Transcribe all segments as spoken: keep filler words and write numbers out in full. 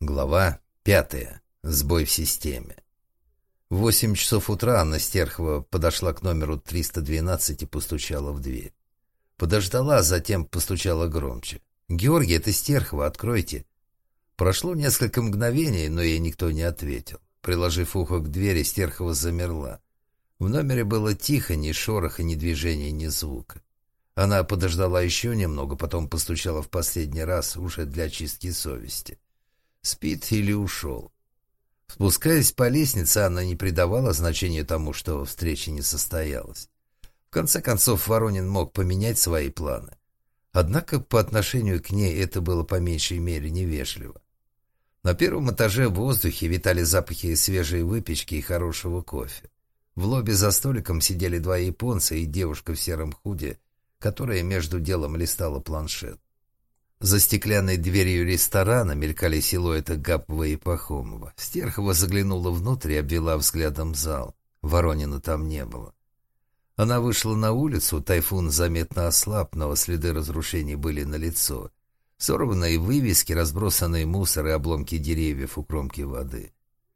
Глава пятая. Сбой в системе. В восемь часов утра Анна Стерхова подошла к номеру триста двенадцать и постучала в дверь. Подождала, а затем постучала громче. «Георгий, это Стерхова, откройте». Прошло несколько мгновений, но ей никто не ответил. Приложив ухо к двери, Стерхова замерла. В номере было тихо, ни шороха, ни движения, ни звука. Она подождала еще немного, потом постучала в последний раз, уже для очистки совести. Спит или ушел? Спускаясь по лестнице, Анна не придавала значения тому, что встреча не состоялась. В конце концов, Воронин мог поменять свои планы. Однако по отношению к ней это было по меньшей мере невежливо. На первом этаже в воздухе витали запахи свежей выпечки и хорошего кофе. В лобби за столиком сидели два японца и девушка в сером худи, которая между делом листала планшет. За стеклянной дверью ресторана мелькали силуэты Гапова и Пахомова. Стерхова заглянула внутрь и обвела взглядом зал. Воронина там не было. Она вышла на улицу, тайфун заметно ослаб, но следы разрушений были налицо. Сорванные вывески, разбросанные мусор и обломки деревьев у кромки воды.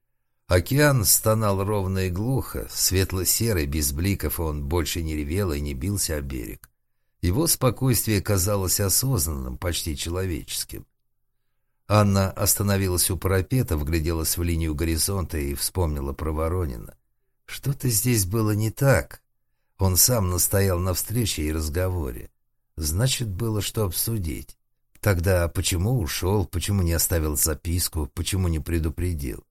Океан стонал ровно и глухо, светло-серый, без бликов, он больше не ревел и не бился о берег. Его спокойствие казалось осознанным, почти человеческим. Анна остановилась у парапета, вгляделась в линию горизонта и вспомнила про Воронина. Что-то здесь было не так. Он сам настоял на встрече и разговоре. Значит, было что обсудить. Тогда почему ушел, почему не оставил записку, почему не предупредил?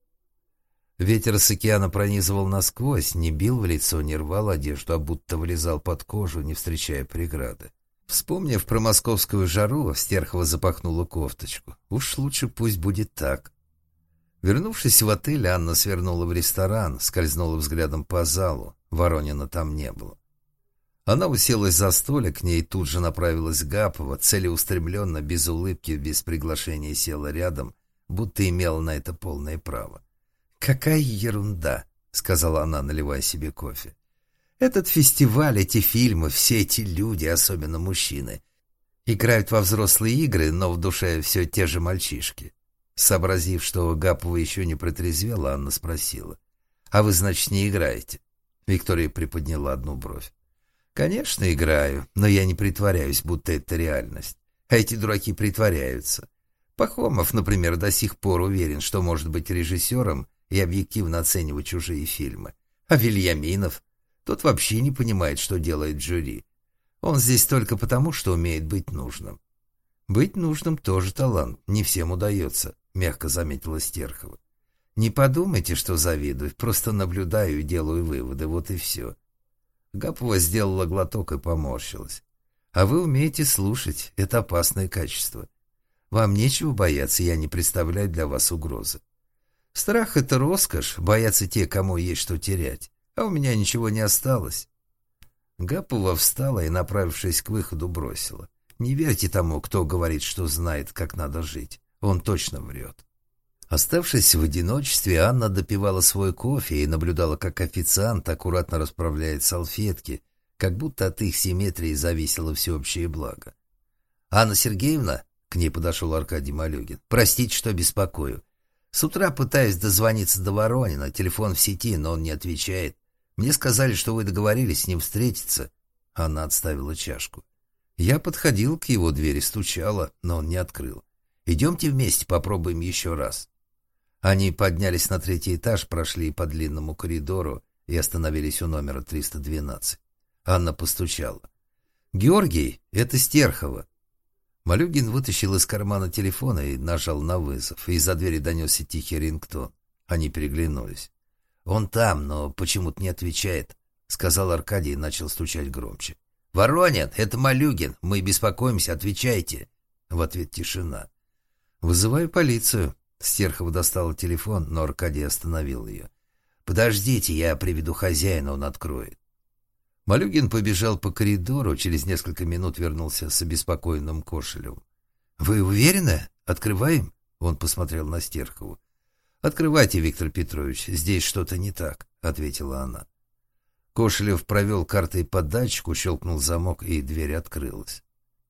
Ветер с океана пронизывал насквозь, не бил в лицо, не рвал одежду, а будто влезал под кожу, не встречая преграды. Вспомнив про московскую жару, Стерхова запахнула кофточку. Уж лучше пусть будет так. Вернувшись в отель, Анна свернула в ресторан, скользнула взглядом по залу. Воронина там не было. Она уселась за столик, к ней тут же направилась Гапова, целеустремленно, без улыбки, без приглашения села рядом, будто имела на это полное право. «Какая ерунда», — сказала она, наливая себе кофе. «Этот фестиваль, эти фильмы, все эти люди, особенно мужчины, играют во взрослые игры, но в душе все те же мальчишки». Сообразив, что Гапова еще не протрезвела, Анна спросила: «А вы, значит, не играете?» Виктория приподняла одну бровь. «Конечно, играю, но я не притворяюсь, будто это реальность. А эти дураки притворяются. Пахомов, например, до сих пор уверен, что может быть режиссером и объективно оценивать чужие фильмы. А Вильяминов? Тот вообще не понимает, что делает жюри. Он здесь только потому, что умеет быть нужным». «Быть нужным тоже талант, не всем удается», — мягко заметила Стерхова. «Не подумайте, что завидую, просто наблюдаю и делаю выводы, вот и все». Гапова сделала глоток и поморщилась. «А вы умеете слушать, это опасное качество. Вам нечего бояться, я не представляю для вас угрозы. Страх — это роскошь, боятся те, кому есть что терять. А у меня ничего не осталось». Гапова встала и, направившись к выходу, бросила: «Не верьте тому, кто говорит, что знает, как надо жить. Он точно врет». Оставшись в одиночестве, Анна допивала свой кофе и наблюдала, как официант аккуратно расправляет салфетки, как будто от их симметрии зависело всеобщее благо. «Анна Сергеевна», — к ней подошел Аркадий Малюгин, — «простите, что беспокою. С утра пытаюсь дозвониться до Воронина, телефон в сети, но он не отвечает. Мне сказали, что вы договорились с ним встретиться». Анна отставила чашку. «Я подходил к его двери, стучала, но он не открыл. Идемте вместе, попробуем еще раз». Они поднялись на третий этаж, прошли по длинному коридору и остановились у номера триста двенадцать. Анна постучала. «Георгий, это Стерхова». Малюгин вытащил из кармана телефона и нажал на вызов. Из-за двери донесся тихий рингтон. Они переглянулись. «Он там, но почему-то не отвечает», — сказал Аркадий и начал стучать громче. «Воронин, это Малюгин, мы беспокоимся, отвечайте». В ответ тишина. «Вызываю полицию». Стерхова достала телефон, но Аркадий остановил ее. «Подождите, я приведу хозяина, он откроет». Малюгин побежал по коридору, через несколько минут вернулся с обеспокоенным Кошелевым. «Вы уверены? Открываем?» Он посмотрел на Стерхову. «Открывайте, Виктор Петрович, здесь что-то не так», — ответила она. Кошелев провел картой по датчику, щелкнул замок, и дверь открылась.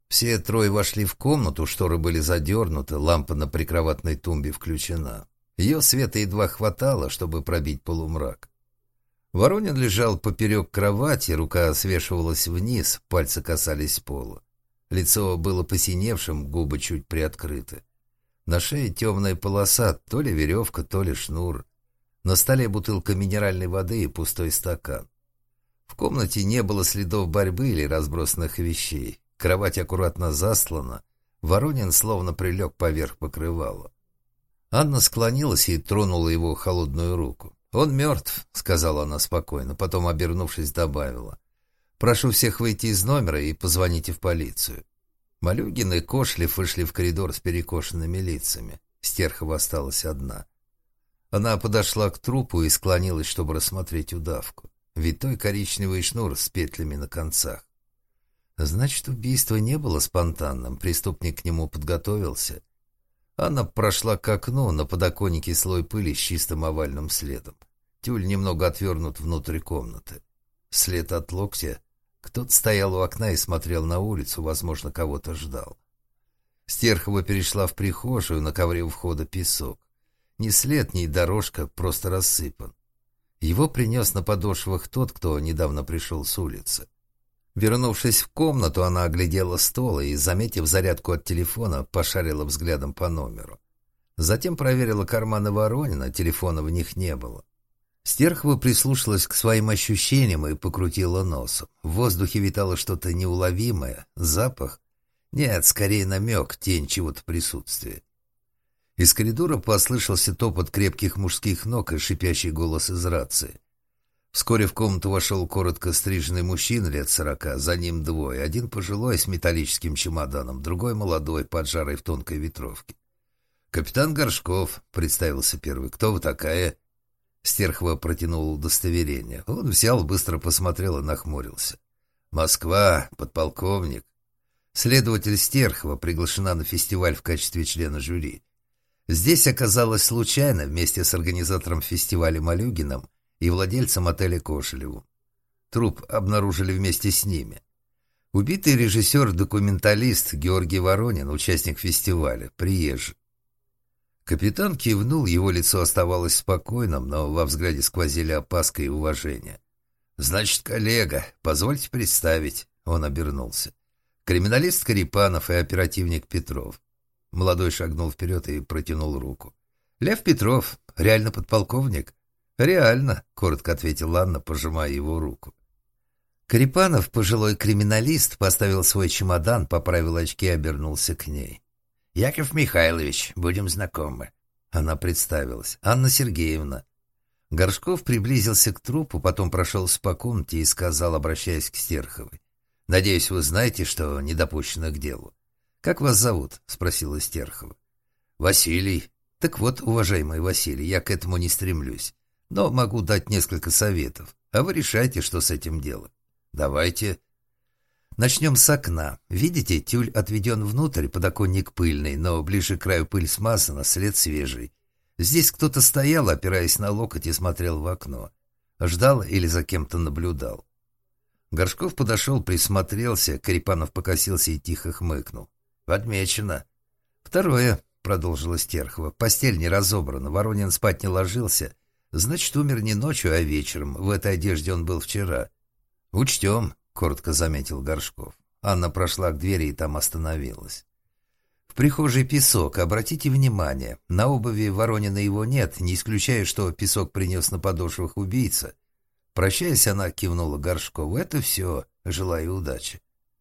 Все трое вошли в комнату, шторы были задернуты, лампа на прикроватной тумбе включена. Ее света едва хватало, чтобы пробить полумрак. Воронин лежал поперек кровати, рука свешивалась вниз, пальцы касались пола. Лицо было посиневшим, губы чуть приоткрыты. На шее темная полоса, то ли веревка, то ли шнур. На столе бутылка минеральной воды и пустой стакан. В комнате не было следов борьбы или разбросанных вещей. Кровать аккуратно застлана. Воронин словно прилег поверх покрывала. Анна склонилась и тронула его холодную руку. «Он мертв», — сказала она спокойно, потом, обернувшись, добавила. «Прошу всех выйти из номера и позвоните в полицию». Малюгин и Кошлев вышли в коридор с перекошенными лицами. Стерхова осталась одна. Она подошла к трупу и склонилась, чтобы рассмотреть удавку. Витой коричневый шнур с петлями на концах. Значит, убийство не было спонтанным, преступник к нему подготовился. Анна прошла к окну, на подоконнике слой пыли с чистым овальным следом. Тюль немного отвернут внутрь комнаты. След от локтя. Кто-то стоял у окна и смотрел на улицу, возможно, кого-то ждал. Стерхова перешла в прихожую, на ковре у входа песок. Ни след, ни дорожка, просто рассыпан. Его принес на подошвах тот, кто недавно пришел с улицы. Вернувшись в комнату, она оглядела стол и, заметив зарядку от телефона, пошарила взглядом по номеру. Затем проверила карманы Воронина, телефона в них не было. Стерхова прислушалась к своим ощущениям и покрутила носом. В воздухе витало что-то неуловимое, запах. Нет, скорее намек, тень чего-то присутствия. Из коридора послышался топот крепких мужских ног и шипящий голос из рации. Вскоре в комнату вошел коротко стриженный мужчина лет сорока, за ним двое. Один пожилой с металлическим чемоданом, другой молодой, поджарый в тонкой ветровке. «Капитан Горшков», — представился первый. «Кто вы такая?» Стерхова протянула удостоверение. Он взял, быстро посмотрел и нахмурился. «Москва, подполковник». Следователь Стерхова приглашена на фестиваль в качестве члена жюри. Здесь оказалась случайно вместе с организатором фестиваля Малюгиным и владельцем отеля Кошелевым. Труп обнаружили вместе с ними. Убитый режиссер-документалист Георгий Воронин, участник фестиваля, приезжий. Капитан кивнул, его лицо оставалось спокойным, но во взгляде сквозили опаска и уважение. «Значит, коллега, позвольте представить», — он обернулся. «Криминалист Карипанов и оперативник Петров». Молодой шагнул вперед и протянул руку. «Лев Петров, реально подполковник?» «Реально», — коротко ответила Анна, пожимая его руку. Карипанов, пожилой криминалист, поставил свой чемодан, поправил очки и обернулся к ней. «Яков Михайлович, будем знакомы». Она представилась. «Анна Сергеевна». Горшков приблизился к трупу, потом прошелся по комнате и сказал, обращаясь к Стерховой. «Надеюсь, вы знаете, что не допущено к делу». «Как вас зовут?» — спросила Стерхова. «Василий». «Так вот, уважаемый Василий, я к этому не стремлюсь. Но могу дать несколько советов, а вы решайте, что с этим делать. Давайте. Начнем с окна. Видите, тюль отведен внутрь, подоконник пыльный, но ближе к краю пыль смазана, след свежий. Здесь кто-то стоял, опираясь на локоть, и смотрел в окно. Ждал или за кем-то наблюдал. Горшков подошел, присмотрелся, Карипанов покосился и тихо хмыкнул. «Отмечено». «Второе», — продолжила Стерхова, — «постель не разобрана, Воронин спать не ложился. Значит, умер не ночью, а вечером. В этой одежде он был вчера». «Учтем», — коротко заметил Горшков. Анна прошла к двери и там остановилась. «В прихожей песок. Обратите внимание, на обуви Воронина его нет, не исключая, что песок принес на подошвах убийца». Прощаясь, она кивнула Горшкову. «Это все. Желаю удачи».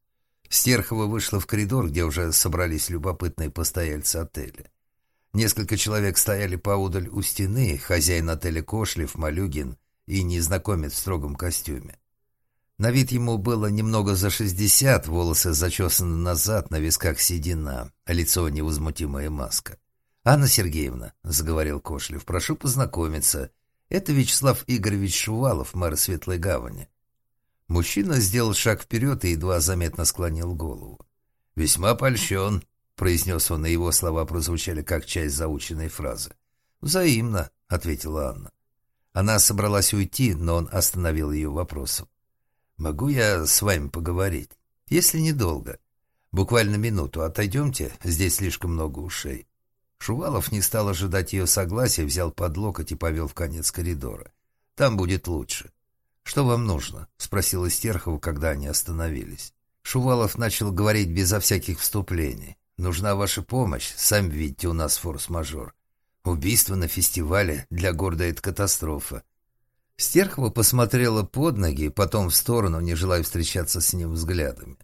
Стерхова вышла в коридор, где уже собрались любопытные постояльцы отеля. Несколько человек стояли поодаль у стены, хозяин отеля Кошлев, Малюгин и незнакомец в строгом костюме. На вид ему было немного за шестьдесят, волосы зачесаны назад, на висках седина, лицо невозмутимая маска. «Анна Сергеевна», — заговорил Кошлев, — «прошу познакомиться. Это Вячеслав Игоревич Шувалов, мэр Светлой Гавани». Мужчина сделал шаг вперед и едва заметно склонил голову. «Весьма польщен», — произнес он, и его слова прозвучали как часть заученной фразы. «Взаимно», — ответила Анна. Она собралась уйти, но он остановил ее вопросом. «Могу я с вами поговорить? Если недолго. Буквально минуту отойдемте, здесь слишком много ушей». Шувалов не стал ожидать ее согласия, взял под локоть и повел в конец коридора. «Там будет лучше». «Что вам нужно?» — спросила Стерхова, когда они остановились. Шувалов начал говорить безо всяких вступлений. «Нужна ваша помощь. Сами видите, у нас форс-мажор. Убийство на фестивале. Для города это катастрофа». Стерхова посмотрела под ноги, потом в сторону, не желая встречаться с ним взглядами.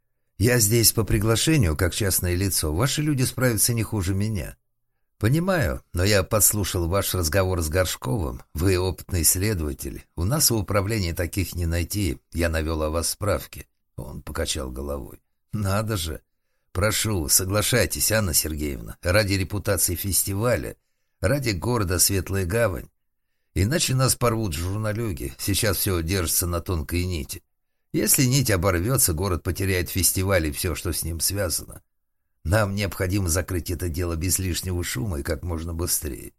«Я здесь по приглашению, как частное лицо. Ваши люди справятся не хуже меня». «Понимаю, но я подслушал ваш разговор с Горшковым. Вы опытный следователь. У нас в управлении таких не найти. Я навел о вас справки». Он покачал головой. «Надо же. Прошу, соглашайтесь, Анна Сергеевна. Ради репутации фестиваля, ради города Светлая Гавань. Иначе нас порвут журналюги. Сейчас все держится на тонкой нити. Если нить оборвется, город потеряет фестиваль и все, что с ним связано. Нам необходимо закрыть это дело без лишнего шума и как можно быстрее.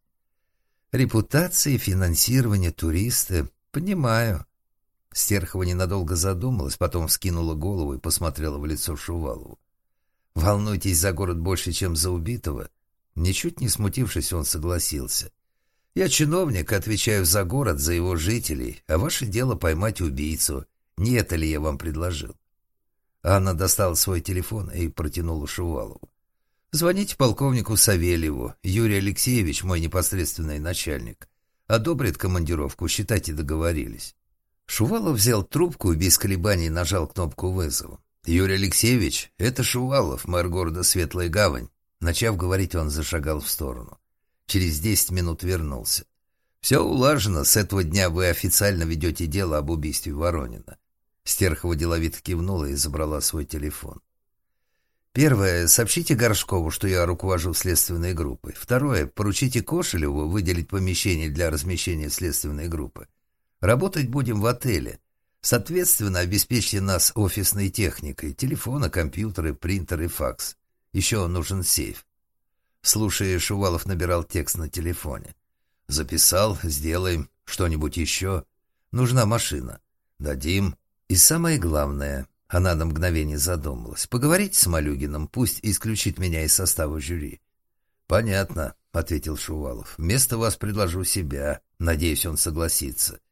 Репутация, финансирование, туристы. Понимаю». Стерхова ненадолго задумалась, потом вскинула голову и посмотрела в лицо Шувалову. «Волнуйтесь за город больше, чем за убитого?» Ничуть не смутившись, он согласился. «Я чиновник, отвечаю за город, за его жителей, а ваше дело поймать убийцу. Не это ли я вам предложил?» Анна достала свой телефон и протянула Шувалову. «Звоните полковнику Савельеву. Юрий Алексеевич, мой непосредственный начальник. Одобрит командировку, считайте, договорились». Шувалов взял трубку и без колебаний нажал кнопку вызова. «Юрий Алексеевич, это Шувалов, мэр города Светлая Гавань». Начав говорить, он зашагал в сторону. Через десять минут вернулся. «Все улажено. С этого дня вы официально ведете дело об убийстве Воронина». Стерхова деловито кивнула и забрала свой телефон. «Первое. Сообщите Горшкову, что я руковожу следственной группой. Второе. Поручите Кошелеву выделить помещение для размещения следственной группы. Работать будем в отеле. Соответственно, обеспечьте нас офисной техникой. Телефоны, компьютеры, принтеры, факс. Еще нужен сейф». Слушая, Шувалов набирал текст на телефоне. «Записал. Сделаем. Что-нибудь еще? Нужна машина. Дадим. И самое главное...» Она на мгновение задумалась. «Поговорите с Малюгиным, пусть исключит меня из состава жюри». «Понятно», — ответил Шувалов. «Вместо вас предложу себя. Надеюсь, он согласится.